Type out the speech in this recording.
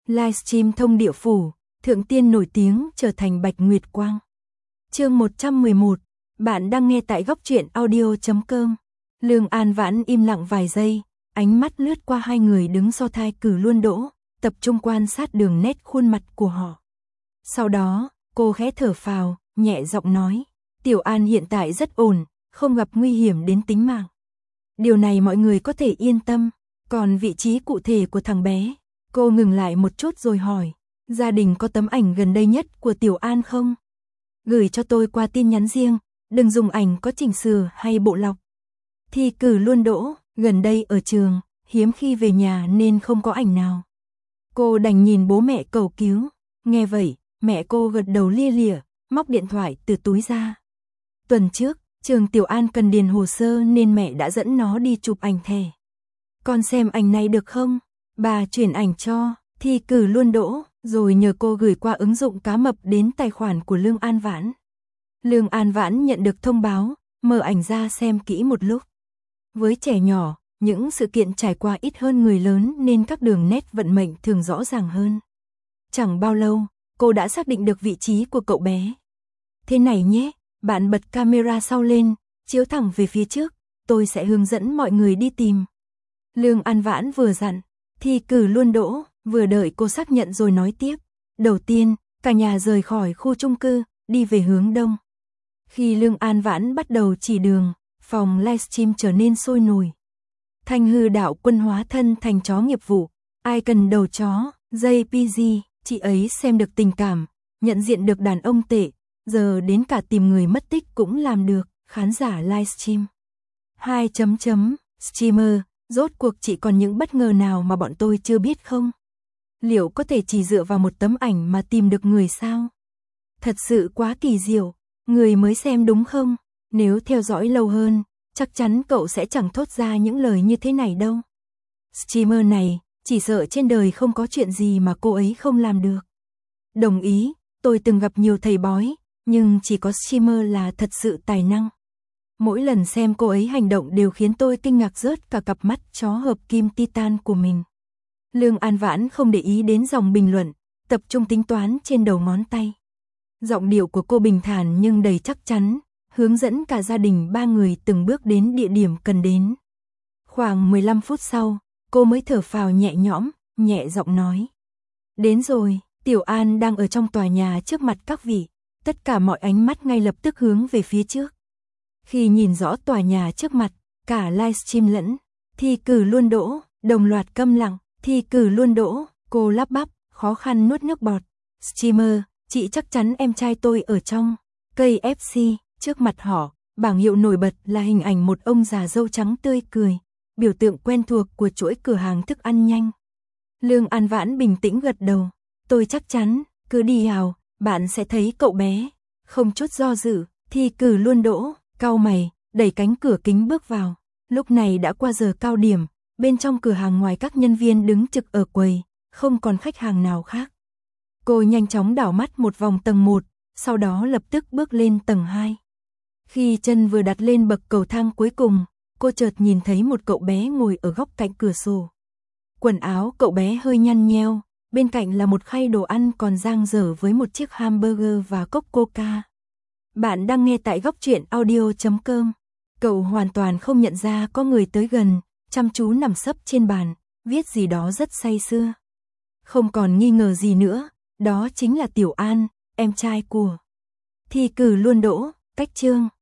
Livestream thông địa phủ, thượng tiên nổi tiếng trở thành Bạch Nguyệt Quang. Chương 111, bạn đang nghe tại góc truyện audio.com. Lương An Vãn im lặng vài giây, ánh mắt lướt qua hai người đứng so thai cử luân đỗ, tập trung quan sát đường nét khuôn mặt của họ. Sau đó, cô khẽ thở phào, nhẹ giọng nói, Tiểu An hiện tại rất ổn, không gặp nguy hiểm đến tính mạng. Điều này mọi người có thể yên tâm, còn vị trí cụ thể của thằng bé, cô ngừng lại một chút rồi hỏi, gia đình có tấm ảnh gần đây nhất của Tiểu An không? Gửi cho tôi qua tin nhắn riêng, đừng dùng ảnh có chỉnh sửa hay bộ lọc. Thi cử luân đỗ, gần đây ở trường, hiếm khi về nhà nên không có ảnh nào. Cô đành nhìn bố mẹ cầu cứu, nghe vậy, mẹ cô gật đầu lia lịa, móc điện thoại từ túi ra. Tuần trước, trường Tiểu An cần điền hồ sơ nên mẹ đã dẫn nó đi chụp ảnh thẻ. Con xem ảnh này được không? Bà chuyển ảnh cho, thi cử luân đỗ, rồi nhờ cô gửi qua ứng dụng cá mập đến tài khoản của Lương An Vãn. Lương An Vãn nhận được thông báo, mở ảnh ra xem kỹ một lúc. Với trẻ nhỏ, những sự kiện trải qua ít hơn người lớn nên các đường nét vận mệnh thường rõ ràng hơn. Chẳng bao lâu, cô đã xác định được vị trí của cậu bé. Thế này nhé, bạn bật camera sau lên, chiếu thẳng về phía trước, tôi sẽ hướng dẫn mọi người đi tìm. Lương An Vãn vừa dặn, thi cử luân đỗ, vừa đợi cô xác nhận rồi nói tiếp. Đầu tiên, cả nhà rời khỏi khu chung cư, đi về hướng đông. Khi Lương An Vãn bắt đầu chỉ đường, phòng livestream trở nên sôi nổi. Thanh Hư Đạo Quân hóa thân thành chó nghiệp vụ, ai cần đầu chó, JPG, chị ấy xem được tình cảm, nhận diện được đàn ông tệ, giờ đến cả tìm người mất tích cũng làm được, khán giả livestream. 2. Streamer, rốt cuộc chị còn những bất ngờ nào mà bọn tôi chưa biết không? Liệu có thể chỉ dựa vào một tấm ảnh mà tìm được người sao? Thật sự quá kỳ diệu, người mới xem đúng không? Nếu theo dõi lâu hơn, chắc chắn cậu sẽ chẳng thốt ra những lời như thế này đâu. Streamer này, chỉ sợ trên đời không có chuyện gì mà cô ấy không làm được. Đồng ý, tôi từng gặp nhiều thầy bói, nhưng chỉ có streamer là thật sự tài năng. Mỗi lần xem cô ấy hành động đều khiến tôi kinh ngạc rớt cả cặp mắt chó hợp kim titan của mình. Lương An Vãn không để ý đến dòng bình luận, tập trung tính toán trên đầu ngón tay. Giọng điệu của cô bình thản nhưng đầy chắc chắn, hướng dẫn cả gia đình ba người từng bước đến địa điểm cần đến. Khoảng 15 phút sau, cô mới thở phào nhẹ nhõm, nhẹ giọng nói. Đến rồi, Tiểu An đang ở trong tòa nhà trước mặt các vị, tất cả mọi ánh mắt ngay lập tức hướng về phía trước. Khi nhìn rõ tòa nhà trước mặt, cả livestream lẫn thi cử luân đỗ, đồng loạt câm lặng, thi cử luân đỗ, cô lắp bắp, khó khăn nuốt nước bọt. Streamer, chị chắc chắn em trai tôi ở trong KFC, trước mặt họ, bảng hiệu nổi bật là hình ảnh một ông già râu trắng tươi cười, biểu tượng quen thuộc của chuỗi cửa hàng thức ăn nhanh. Lương An Vãn bình tĩnh gật đầu, tôi chắc chắn, cứ đi vào, bạn sẽ thấy cậu bé. Không chút do dự, thi cử luân đỗ, cau mày, đẩy cánh cửa kính bước vào. Lúc này đã qua giờ cao điểm, bên trong cửa hàng ngoài các nhân viên đứng trực ở quầy, không còn khách hàng nào khác. Cô nhanh chóng đảo mắt một vòng tầng 1, sau đó lập tức bước lên tầng 2. Khi chân vừa đặt lên bậc cầu thang cuối cùng, cô chợt nhìn thấy một cậu bé ngồi ở góc cạnh cửa sổ. Quần áo cậu bé hơi nhăn nheo, bên cạnh là một khay đồ ăn còn dang dở với một chiếc hamburger và cốc coca. Bạn đang nghe tại góc truyện audio.com. Cậu hoàn toàn không nhận ra có người tới gần, chăm chú nằm sấp trên bàn, viết gì đó rất say sưa. Không còn nghi ngờ gì nữa, đó chính là Tiểu An, em trai của thi cử luân đỗ, cách chương.